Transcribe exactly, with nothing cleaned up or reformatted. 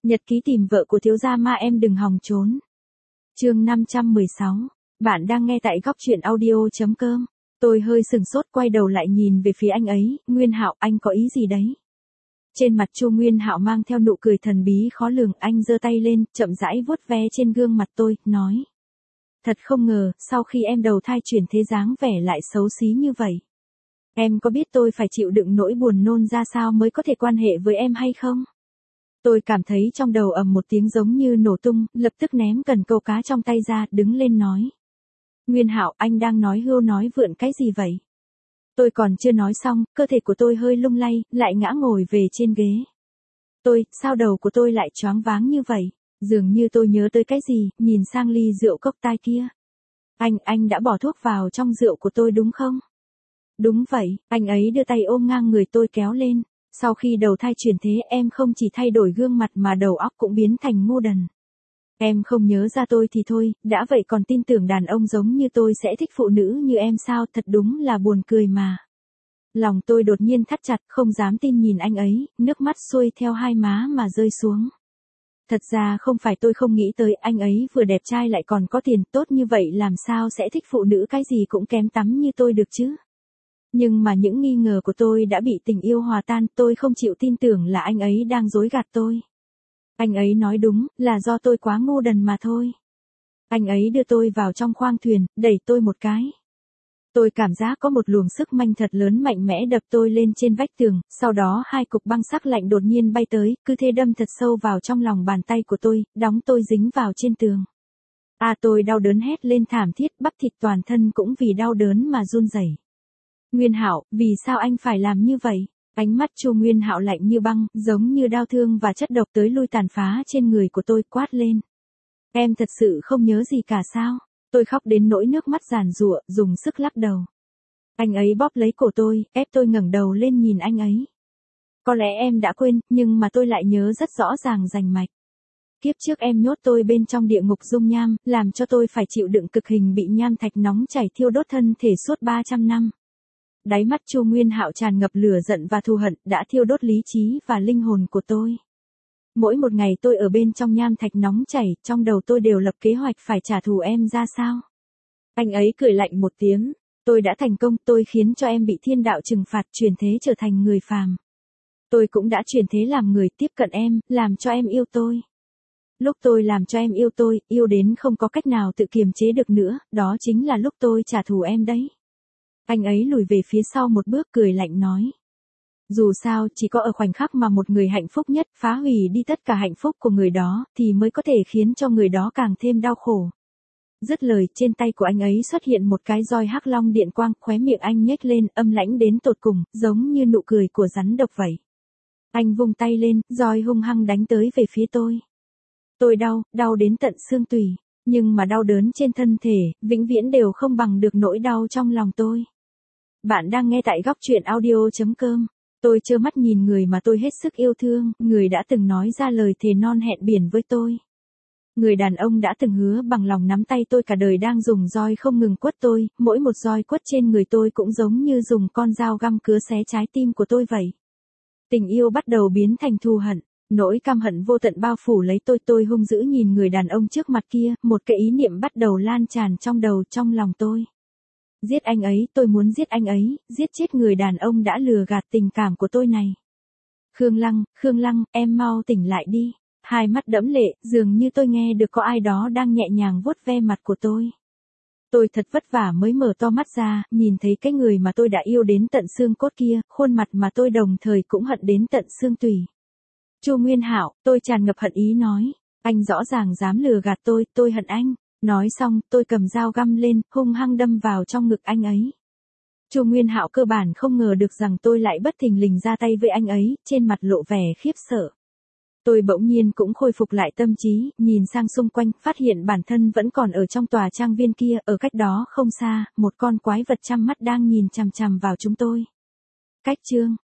Nhật ký tìm vợ của thiếu gia ma em đừng hòng trốn. Chương năm trăm mười sáu. Bạn đang nghe tại góc truyện audio chấm com. Tôi hơi sừng sốt quay đầu lại nhìn về phía anh ấy, Nguyên Hạo, anh có ý gì đấy? Trên mặt Chu Nguyên Hạo mang theo nụ cười thần bí khó lường, anh giơ tay lên, chậm rãi vuốt ve trên gương mặt tôi, nói. Thật không ngờ, sau khi em đầu thai chuyển thế dáng vẻ lại xấu xí như vậy. Em có biết tôi phải chịu đựng nỗi buồn nôn ra sao mới có thể quan hệ với em hay không? Tôi cảm thấy trong đầu ầm một tiếng giống như nổ tung, lập tức ném cần câu cá trong tay ra, đứng lên nói. Nguyên Hạo, anh đang nói hưu nói vượn cái gì vậy? Tôi còn chưa nói xong, cơ thể của tôi hơi lung lay, lại ngã ngồi về trên ghế. Tôi, sao đầu của tôi lại choáng váng như vậy? Dường như tôi nhớ tới cái gì, nhìn sang ly rượu cốc tai kia. Anh, anh đã bỏ thuốc vào trong rượu của tôi đúng không? Đúng vậy, anh ấy đưa tay ôm ngang người tôi kéo lên. Sau khi đầu thai chuyển thế em không chỉ thay đổi gương mặt mà đầu óc cũng biến thành ngu đần. Em không nhớ ra tôi thì thôi, đã vậy còn tin tưởng đàn ông giống như tôi sẽ thích phụ nữ như em sao, thật đúng là buồn cười mà. Lòng tôi đột nhiên thắt chặt, không dám tin nhìn anh ấy, nước mắt xuôi theo hai má mà rơi xuống. Thật ra không phải tôi không nghĩ tới, anh ấy vừa đẹp trai lại còn có tiền, tốt như vậy làm sao sẽ thích phụ nữ cái gì cũng kém tắm như tôi được chứ. Nhưng mà những nghi ngờ của tôi đã bị tình yêu hòa tan, tôi không chịu tin tưởng là anh ấy đang dối gạt tôi. Anh ấy nói đúng, là do tôi quá ngu đần mà thôi. Anh ấy đưa tôi vào trong khoang thuyền, đẩy tôi một cái. Tôi cảm giác có một luồng sức mạnh thật lớn mạnh mẽ đập tôi lên trên vách tường, sau đó hai cục băng sắc lạnh đột nhiên bay tới, cứ thế đâm thật sâu vào trong lòng bàn tay của tôi, đóng tôi dính vào trên tường. À tôi đau đớn hét lên thảm thiết, bắp thịt toàn thân cũng vì đau đớn mà run rẩy. Nguyên Hạo, vì sao anh phải làm như vậy? Ánh mắt Chu Nguyên Hạo lạnh như băng, giống như đao thương và chất độc tới lui tàn phá trên người của tôi, quát lên. Em thật sự không nhớ gì cả sao? Tôi khóc đến nỗi nước mắt giàn giụa, dùng sức lắc đầu. Anh ấy bóp lấy cổ tôi, ép tôi ngẩng đầu lên nhìn anh ấy. Có lẽ em đã quên, nhưng mà tôi lại nhớ rất rõ ràng rành mạch. Kiếp trước em nhốt tôi bên trong địa ngục dung nham, làm cho tôi phải chịu đựng cực hình bị nham thạch nóng chảy thiêu đốt thân thể suốt ba trăm năm. Đáy mắt Chu Nguyên Hạo tràn ngập lửa giận và thù hận, đã thiêu đốt lý trí và linh hồn của tôi. Mỗi một ngày tôi ở bên trong nham thạch nóng chảy, trong đầu tôi đều lập kế hoạch phải trả thù em ra sao. Anh ấy cười lạnh một tiếng, tôi đã thành công, tôi khiến cho em bị thiên đạo trừng phạt, chuyển thế trở thành người phàm. Tôi cũng đã chuyển thế làm người, tiếp cận em, làm cho em yêu tôi. Lúc tôi làm cho em yêu tôi, yêu đến không có cách nào tự kiềm chế được nữa, đó chính là lúc tôi trả thù em đấy. Anh ấy lùi về phía sau một bước, cười lạnh nói. Dù sao, chỉ có ở khoảnh khắc mà một người hạnh phúc nhất, phá hủy đi tất cả hạnh phúc của người đó, thì mới có thể khiến cho người đó càng thêm đau khổ. Dứt lời, trên tay của anh ấy xuất hiện một cái roi hắc long điện quang, khóe miệng anh nhếch lên, âm lãnh đến tột cùng, giống như nụ cười của rắn độc vậy. Anh vung tay lên, roi hung hăng đánh tới về phía tôi. Tôi đau, đau đến tận xương tủy, nhưng mà đau đớn trên thân thể, vĩnh viễn đều không bằng được nỗi đau trong lòng tôi. Bạn đang nghe tại góc truyện audio chấm com. Tôi trơ mắt nhìn người mà tôi hết sức yêu thương, người đã từng nói ra lời thề non hẹn biển với tôi. Người đàn ông đã từng hứa bằng lòng nắm tay tôi cả đời đang dùng roi không ngừng quất tôi, mỗi một roi quất trên người tôi cũng giống như dùng con dao găm cứa xé trái tim của tôi vậy. Tình yêu bắt đầu biến thành thù hận, nỗi căm hận vô tận bao phủ lấy tôi, tôi hung dữ nhìn người đàn ông trước mặt kia, một cái ý niệm bắt đầu lan tràn trong đầu, trong lòng tôi. Giết anh ấy, tôi muốn giết anh ấy, giết chết người đàn ông đã lừa gạt tình cảm của tôi này. Khương Lăng, Khương Lăng, em mau tỉnh lại đi. Hai mắt đẫm lệ, dường như tôi nghe được có ai đó đang nhẹ nhàng vuốt ve mặt của tôi. Tôi thật vất vả mới mở to mắt ra, nhìn thấy cái người mà tôi đã yêu đến tận xương cốt kia, khuôn mặt mà tôi đồng thời cũng hận đến tận xương tủy. Chu Nguyên Hạo, tôi tràn ngập hận ý nói, anh rõ ràng dám lừa gạt tôi, tôi hận anh. Nói xong, tôi cầm dao găm lên, hung hăng đâm vào trong ngực anh ấy. Chu Nguyên Hạo cơ bản không ngờ được rằng tôi lại bất thình lình ra tay với anh ấy, trên mặt lộ vẻ khiếp sợ. Tôi bỗng nhiên cũng khôi phục lại tâm trí, nhìn sang xung quanh, phát hiện bản thân vẫn còn ở trong tòa trang viên kia, ở cách đó không xa, một con quái vật trăm mắt đang nhìn chằm chằm vào chúng tôi. Cách chương